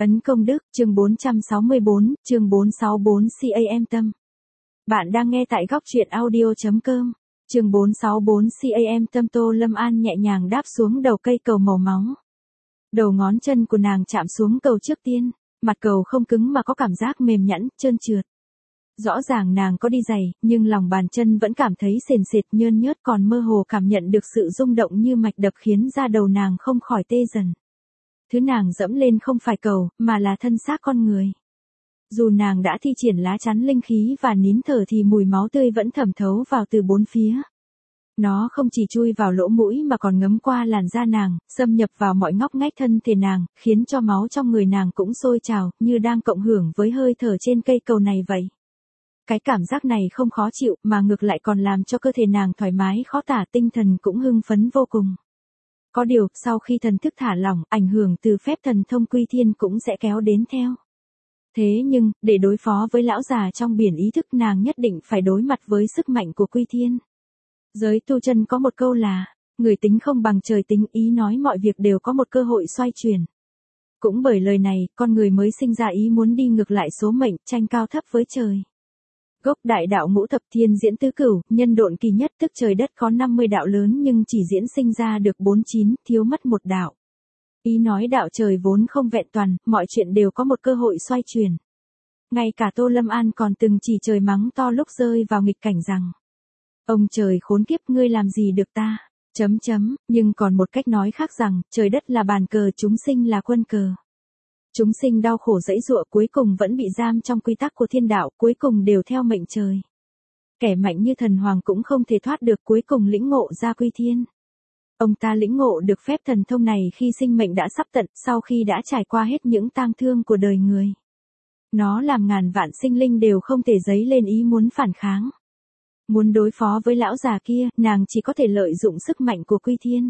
Ấn công đức, chương 464, chương 464 CAM tâm. Bạn đang nghe tại góc truyện audio.com. Chương 464 CAM tâm. Tô Lâm An nhẹ nhàng đáp xuống đầu cây cầu màu máu. Đầu ngón chân của nàng chạm xuống cầu trước tiên, mặt cầu không cứng mà có cảm giác mềm nhẵn, trơn trượt. Rõ ràng nàng có đi giày, nhưng lòng bàn chân vẫn cảm thấy sền sệt nhơn nhớt, còn mơ hồ cảm nhận được sự rung động như mạch đập khiến da đầu nàng không khỏi tê dần. Thứ nàng dẫm lên không phải cầu, mà là thân xác con người. Dù nàng đã thi triển lá chắn linh khí và nín thở thì mùi máu tươi vẫn thẩm thấu vào từ bốn phía. Nó không chỉ chui vào lỗ mũi mà còn ngấm qua làn da nàng, xâm nhập vào mọi ngóc ngách thân thể nàng, khiến cho máu trong người nàng cũng sôi trào, như đang cộng hưởng với hơi thở trên cây cầu này vậy. Cái cảm giác này không khó chịu, mà ngược lại còn làm cho cơ thể nàng thoải mái khó tả, tinh thần cũng hưng phấn vô cùng. Có điều, sau khi thần thức thả lỏng, ảnh hưởng từ phép thần thông quy thiên cũng sẽ kéo đến theo. Thế nhưng, để đối phó với lão già trong biển ý thức, nàng nhất định phải đối mặt với sức mạnh của quy thiên. Giới tu chân có một câu là, người tính không bằng trời tính, ý nói mọi việc đều có một cơ hội xoay chuyển. Cũng bởi lời này, con người mới sinh ra ý muốn đi ngược lại số mệnh, tranh cao thấp với trời. Gốc đại đạo ngũ thập thiên diễn tứ cửu, nhân độn kỳ nhất, tức trời đất có 50 đạo lớn nhưng chỉ diễn sinh ra được 49, thiếu mất một đạo. Ý nói đạo trời vốn không vẹn toàn, mọi chuyện đều có một cơ hội xoay chuyển. Ngay cả Tô Lâm An còn từng chỉ trời mắng to lúc rơi vào nghịch cảnh rằng: ông trời khốn kiếp, ngươi làm gì được ta? Nhưng còn một cách nói khác rằng, trời đất là bàn cờ, chúng sinh là quân cờ. Chúng sinh đau khổ giãy giụa, cuối cùng vẫn bị giam trong quy tắc của thiên đạo, cuối cùng đều theo mệnh trời. Kẻ mạnh như thần hoàng cũng không thể thoát được, cuối cùng lĩnh ngộ ra quy thiên. Ông ta lĩnh ngộ được phép thần thông này khi sinh mệnh đã sắp tận, sau khi đã trải qua hết những tang thương của đời người. Nó làm ngàn vạn sinh linh đều không thể dấy lên ý muốn phản kháng. Muốn đối phó với lão già kia, nàng chỉ có thể lợi dụng sức mạnh của quy thiên.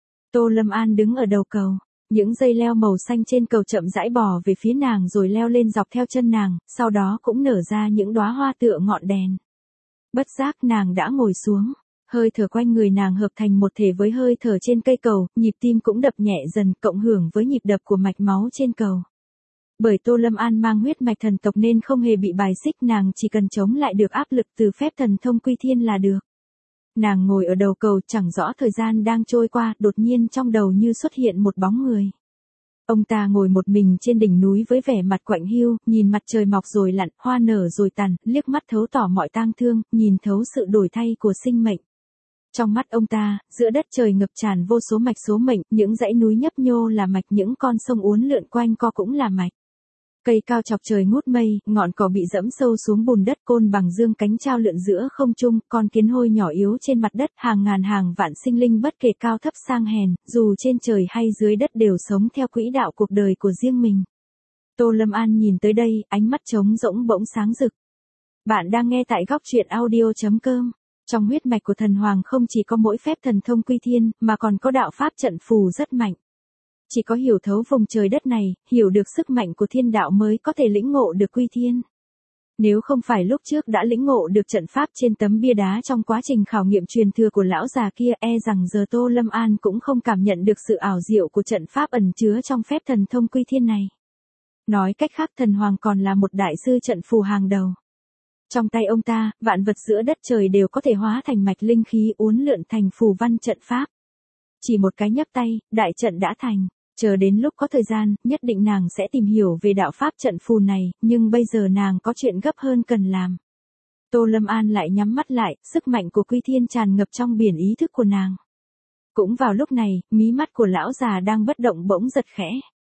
Tô Lâm An đứng ở đầu cầu. Những dây leo màu xanh trên cầu chậm rãi bò về phía nàng rồi leo lên dọc theo chân nàng, sau đó cũng nở ra những đóa hoa tựa ngọn đèn. Bất giác nàng đã ngồi xuống, hơi thở quanh người nàng hợp thành một thể với hơi thở trên cây cầu, nhịp tim cũng đập nhẹ dần, cộng hưởng với nhịp đập của mạch máu trên cầu. Bởi Tô Lâm An mang huyết mạch thần tộc nên không hề bị bài xích, nàng chỉ cần chống lại được áp lực từ phép thần thông quy thiên là được. Nàng ngồi ở đầu cầu, chẳng rõ thời gian đang trôi qua, đột nhiên trong đầu như xuất hiện một bóng người. Ông ta ngồi một mình trên đỉnh núi với vẻ mặt quạnh hiu, nhìn mặt trời mọc rồi lặn, hoa nở rồi tàn, liếc mắt thấu tỏ mọi tang thương, nhìn thấu sự đổi thay của sinh mệnh. Trong mắt ông ta, giữa đất trời ngập tràn vô số mạch số mệnh, những dãy núi nhấp nhô là mạch, những con sông uốn lượn quanh co cũng là mạch. Cây cao chọc trời ngút mây, ngọn cỏ bị dẫm sâu xuống bùn đất, côn bằng dương cánh trao lượn giữa không trung, con kiến hôi nhỏ yếu trên mặt đất, hàng ngàn hàng vạn sinh linh bất kể cao thấp sang hèn, dù trên trời hay dưới đất đều sống theo quỹ đạo cuộc đời của riêng mình. Tô Lâm An nhìn tới đây, ánh mắt trống rỗng bỗng sáng rực. Bạn đang nghe tại góc truyện audio.com. Trong huyết mạch của thần hoàng không chỉ có mỗi phép thần thông quy thiên, mà còn có đạo pháp trận phù rất mạnh. Chỉ có hiểu thấu vùng trời đất này, hiểu được sức mạnh của thiên đạo mới có thể lĩnh ngộ được quy thiên. Nếu không phải lúc trước đã lĩnh ngộ được trận pháp trên tấm bia đá trong quá trình khảo nghiệm truyền thừa của lão già kia, e rằng giờ Tô Lâm An cũng không cảm nhận được sự ảo diệu của trận pháp ẩn chứa trong phép thần thông quy thiên này. Nói cách khác, thần hoàng còn là một đại sư trận phù hàng đầu. Trong tay ông ta, vạn vật giữa đất trời đều có thể hóa thành mạch linh khí uốn lượn thành phù văn trận pháp. Chỉ một cái nhấp tay, đại trận đã thành. Chờ đến lúc có thời gian, nhất định nàng sẽ tìm hiểu về đạo pháp trận phù này, nhưng bây giờ nàng có chuyện gấp hơn cần làm. Tô Lâm An lại nhắm mắt lại, sức mạnh của quy thiên tràn ngập trong biển ý thức của nàng. Cũng vào lúc này, mí mắt của lão già đang bất động bỗng giật khẽ.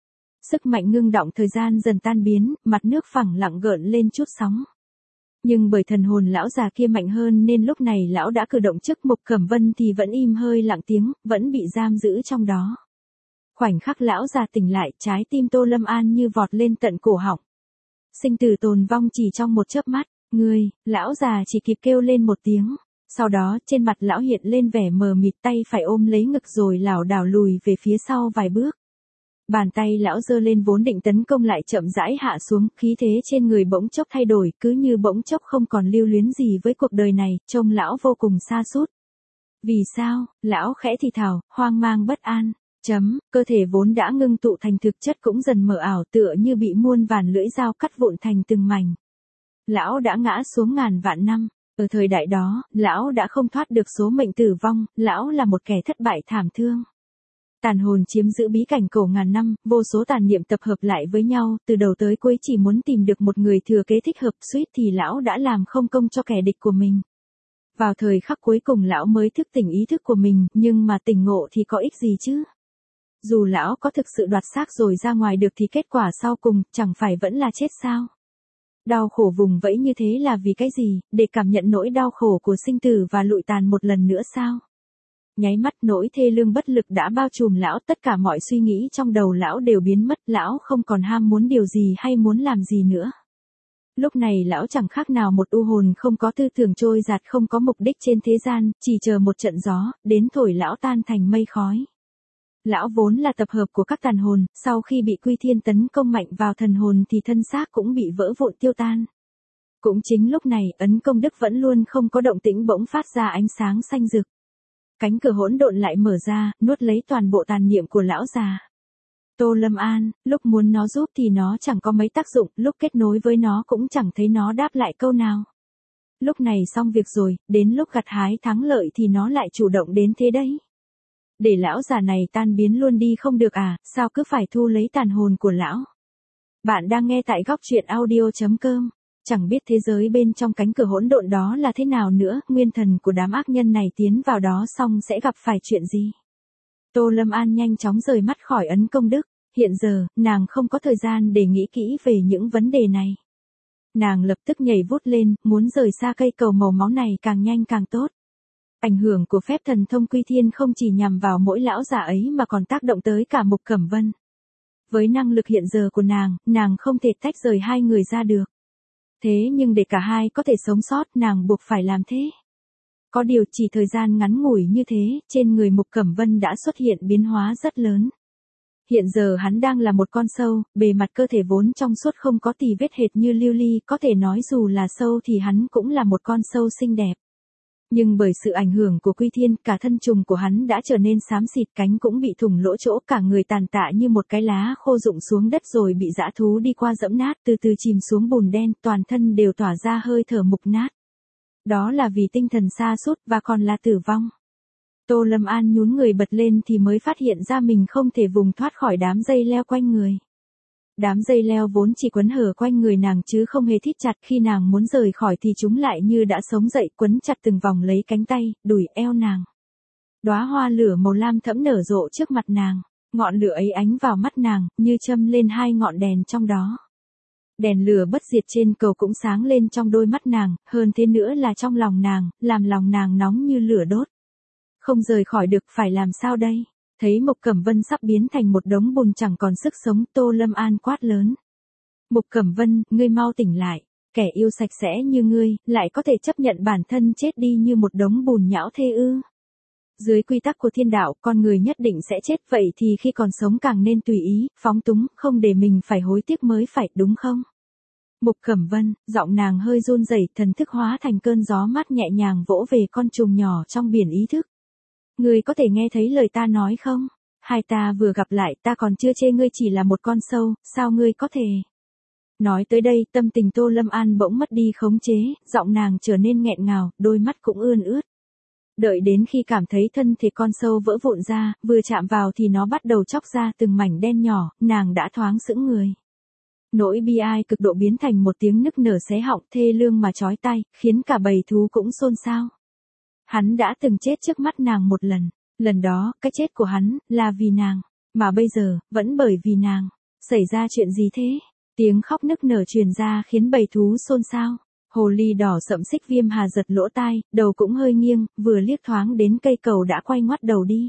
Sức mạnh ngưng đọng thời gian dần tan biến, mặt nước phẳng lặng gợn lên chút sóng. Nhưng bởi thần hồn lão già kia mạnh hơn nên lúc này lão đã cử động chức Mục Cẩm Vân thì vẫn im hơi lặng tiếng, vẫn bị giam giữ trong đó. Khoảnh khắc lão già tỉnh lại, trái tim Tô Lâm An như vọt lên tận cổ họng. Sinh tử tồn vong chỉ trong một chớp mắt, lão già chỉ kịp kêu lên một tiếng. Sau đó, trên mặt lão hiện lên vẻ mờ mịt, tay phải ôm lấy ngực rồi lảo đảo lùi về phía sau vài bước. Bàn tay lão giơ lên vốn định tấn công lại chậm rãi hạ xuống, khí thế trên người bỗng chốc thay đổi, cứ như bỗng chốc không còn lưu luyến gì với cuộc đời này, trông lão vô cùng sa sút. Vì sao? Lão khẽ thì thào, hoang mang bất an. Cơ thể vốn đã ngưng tụ thành thực chất cũng dần mờ ảo tựa như bị muôn vàn lưỡi dao cắt vụn thành từng mảnh. Lão đã ngã xuống ngàn vạn năm. Ở thời đại đó, lão đã không thoát được số mệnh tử vong, lão là một kẻ thất bại thảm thương. Tàn hồn chiếm giữ bí cảnh cổ ngàn năm, vô số tàn niệm tập hợp lại với nhau, từ đầu tới cuối chỉ muốn tìm được một người thừa kế thích hợp, suýt thì lão đã làm không công cho kẻ địch của mình. Vào thời khắc cuối cùng lão mới thức tỉnh ý thức của mình, nhưng mà tỉnh ngộ thì có ích gì chứ? Dù lão có thực sự đoạt xác rồi ra ngoài được thì kết quả sau cùng, chẳng phải vẫn là chết sao? Đau khổ vùng vẫy như thế là vì cái gì, để cảm nhận nỗi đau khổ của sinh tử và lụi tàn một lần nữa sao? Nháy mắt nỗi thê lương bất lực đã bao trùm lão, tất cả mọi suy nghĩ trong đầu lão đều biến mất, lão không còn ham muốn điều gì hay muốn làm gì nữa. Lúc này lão chẳng khác nào một u hồn không có tư tưởng trôi dạt không có mục đích trên thế gian, chỉ chờ một trận gió, đến thổi lão tan thành mây khói. Lão vốn là tập hợp của các tàn hồn, sau khi bị Quy Thiên tấn công mạnh vào thần hồn thì thân xác cũng bị vỡ vụn tiêu tan. Cũng chính lúc này, ấn công đức vẫn luôn không có động tĩnh bỗng phát ra ánh sáng xanh rực. Cánh cửa hỗn độn lại mở ra, nuốt lấy toàn bộ tàn niệm của lão già. Tô Lâm An, lúc muốn nó giúp thì nó chẳng có mấy tác dụng, lúc kết nối với nó cũng chẳng thấy nó đáp lại câu nào. Lúc này xong việc rồi, đến lúc gặt hái thắng lợi thì nó lại chủ động đến thế đấy. Để lão già này tan biến luôn đi không được à, sao cứ phải thu lấy tàn hồn của lão? Bạn đang nghe tại góc truyện audio.com. Chẳng biết thế giới bên trong cánh cửa hỗn độn đó là thế nào nữa, nguyên thần của đám ác nhân này tiến vào đó xong sẽ gặp phải chuyện gì? Tô Lâm An nhanh chóng rời mắt khỏi ấn công đức, hiện giờ, nàng không có thời gian để nghĩ kỹ về những vấn đề này. Nàng lập tức nhảy vút lên, muốn rời xa cây cầu màu máu này càng nhanh càng tốt. Ảnh hưởng của phép thần thông Quy Thiên không chỉ nhằm vào mỗi lão già ấy mà còn tác động tới cả Mục Cẩm Vân. Với năng lực hiện giờ của nàng không thể tách rời hai người ra được. Thế nhưng để cả hai có thể sống sót, nàng buộc phải làm thế. Có điều chỉ thời gian ngắn ngủi như thế, trên người Mục Cẩm Vân đã xuất hiện biến hóa rất lớn. Hiện giờ hắn đang là một con sâu, bề mặt cơ thể vốn trong suốt không có tì vết hệt như lưu ly, có thể nói dù là sâu thì hắn cũng là một con sâu xinh đẹp. Nhưng bởi sự ảnh hưởng của Quy Thiên, cả thân trùng của hắn đã trở nên xám xịt, cánh cũng bị thủng lỗ chỗ, cả người tàn tạ như một cái lá khô rụng xuống đất rồi bị dã thú đi qua giẫm nát, từ từ chìm xuống bùn đen, toàn thân đều tỏa ra hơi thở mục nát. Đó là vì tinh thần sa sút và còn là tử vong. Tô Lâm An nhún người bật lên thì mới phát hiện ra mình không thể vùng thoát khỏi đám dây leo quanh người. Đám dây leo vốn chỉ quấn hở quanh người nàng chứ không hề thít chặt, khi nàng muốn rời khỏi thì chúng lại như đã sống dậy, quấn chặt từng vòng lấy cánh tay, đùi, eo nàng. Đóa hoa lửa màu lam thẫm nở rộ trước mặt nàng, ngọn lửa ấy ánh vào mắt nàng, như châm lên hai ngọn đèn trong đó. Đèn lửa bất diệt trên cầu cũng sáng lên trong đôi mắt nàng, hơn thế nữa là trong lòng nàng, làm lòng nàng nóng như lửa đốt. Không rời khỏi được, phải làm sao đây? Thấy Mục Cẩm Vân sắp biến thành một đống bùn chẳng còn sức sống, Tô Lâm An quát lớn. Mục Cẩm Vân, ngươi mau tỉnh lại, kẻ yêu sạch sẽ như ngươi, lại có thể chấp nhận bản thân chết đi như một đống bùn nhão thê ư? Dưới quy tắc của thiên đạo, con người nhất định sẽ chết, vậy thì khi còn sống càng nên tùy ý, phóng túng, không để mình phải hối tiếc mới phải, đúng không? Mục Cẩm Vân, giọng nàng hơi run rẩy, thần thức hóa thành cơn gió mát nhẹ nhàng vỗ về con trùng nhỏ trong biển ý thức. Ngươi có thể nghe thấy lời ta nói không? Hai ta vừa gặp lại, ta còn chưa chê ngươi chỉ là một con sâu, sao ngươi có thể? Nói tới đây, tâm tình Tô Lâm An bỗng mất đi khống chế, giọng nàng trở nên nghẹn ngào, đôi mắt cũng ươn ướt. Đợi đến khi cảm thấy thân thể con sâu vỡ vụn ra, vừa chạm vào thì nó bắt đầu chóc ra từng mảnh đen nhỏ, nàng đã thoáng sững người. Nỗi bi ai cực độ biến thành một tiếng nức nở xé họng thê lương mà chói tai, khiến cả bầy thú cũng xôn xao. Hắn đã từng chết trước mắt nàng một lần đó, cái chết của hắn, là vì nàng, mà bây giờ, vẫn bởi vì nàng. Xảy ra chuyện gì thế? Tiếng khóc nức nở truyền ra khiến bầy thú xôn xao. Hồ ly đỏ sậm Xích Viêm Hà giật lỗ tai, đầu cũng hơi nghiêng, vừa liếc thoáng đến cây cầu đã quay ngoắt đầu đi.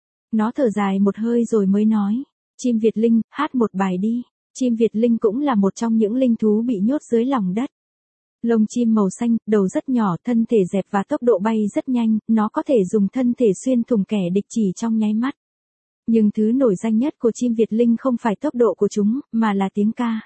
Nó thở dài một hơi rồi mới nói, chim Việt Linh, hát một bài đi. Chim Việt Linh cũng là một trong những linh thú bị nhốt dưới lòng đất. Lông chim màu xanh, đầu rất nhỏ, thân thể dẹp và tốc độ bay rất nhanh, nó có thể dùng thân thể xuyên thủng kẻ địch chỉ trong nháy mắt. Nhưng thứ nổi danh nhất của chim Việt Linh không phải tốc độ của chúng, mà là tiếng ca.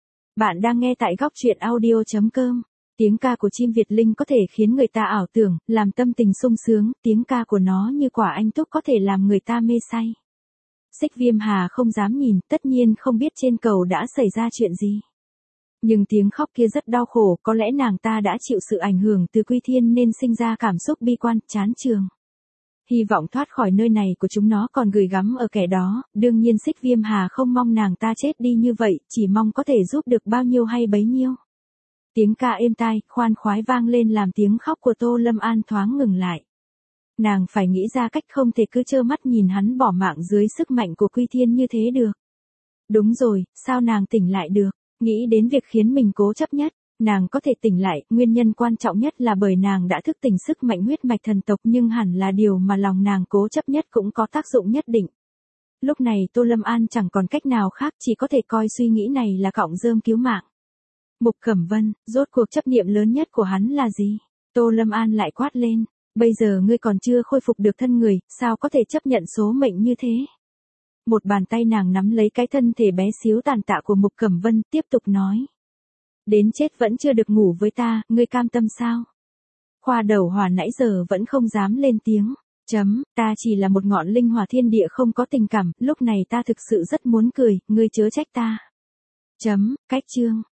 Bạn đang nghe tại góc truyện audio.com. Tiếng ca của chim Việt Linh có thể khiến người ta ảo tưởng, làm tâm tình sung sướng, tiếng ca của nó như quả anh túc có thể làm người ta mê say. Xích Viêm Hà không dám nhìn, tất nhiên không biết trên cầu đã xảy ra chuyện gì. Nhưng tiếng khóc kia rất đau khổ, có lẽ nàng ta đã chịu sự ảnh hưởng từ Quy Thiên nên sinh ra cảm xúc bi quan, chán chường. Hy vọng thoát khỏi nơi này của chúng nó còn gửi gắm ở kẻ đó, đương nhiên Xích Viêm Hà không mong nàng ta chết đi như vậy, chỉ mong có thể giúp được bao nhiêu hay bấy nhiêu. Tiếng ca êm tai, khoan khoái vang lên làm tiếng khóc của Tô Lâm An thoáng ngừng lại. Nàng phải nghĩ ra cách không thể cứ trơ mắt nhìn hắn bỏ mạng dưới sức mạnh của Quy Thiên như thế được. Đúng rồi, sao nàng tỉnh lại được? Nghĩ đến việc khiến mình cố chấp nhất, nàng có thể tỉnh lại, nguyên nhân quan trọng nhất là bởi nàng đã thức tỉnh sức mạnh huyết mạch thần tộc nhưng hẳn là điều mà lòng nàng cố chấp nhất cũng có tác dụng nhất định. Lúc này Tô Lâm An chẳng còn cách nào khác chỉ có thể coi suy nghĩ này là cọng rơm cứu mạng. Mục Cẩm Vân, rốt cuộc chấp niệm lớn nhất của hắn là gì? Tô Lâm An lại quát lên, bây giờ ngươi còn chưa khôi phục được thân người, sao có thể chấp nhận số mệnh như thế? Một bàn tay nàng nắm lấy cái thân thể bé xíu tàn tạ của Mục Cẩm Vân, tiếp tục nói. Đến chết vẫn chưa được ngủ với ta, ngươi cam tâm sao? Khoa Đầu Hỏa nãy giờ vẫn không dám lên tiếng. Ta chỉ là một ngọn linh hỏa thiên địa không có tình cảm, lúc này ta thực sự rất muốn cười, ngươi chớ trách ta. Cách chương.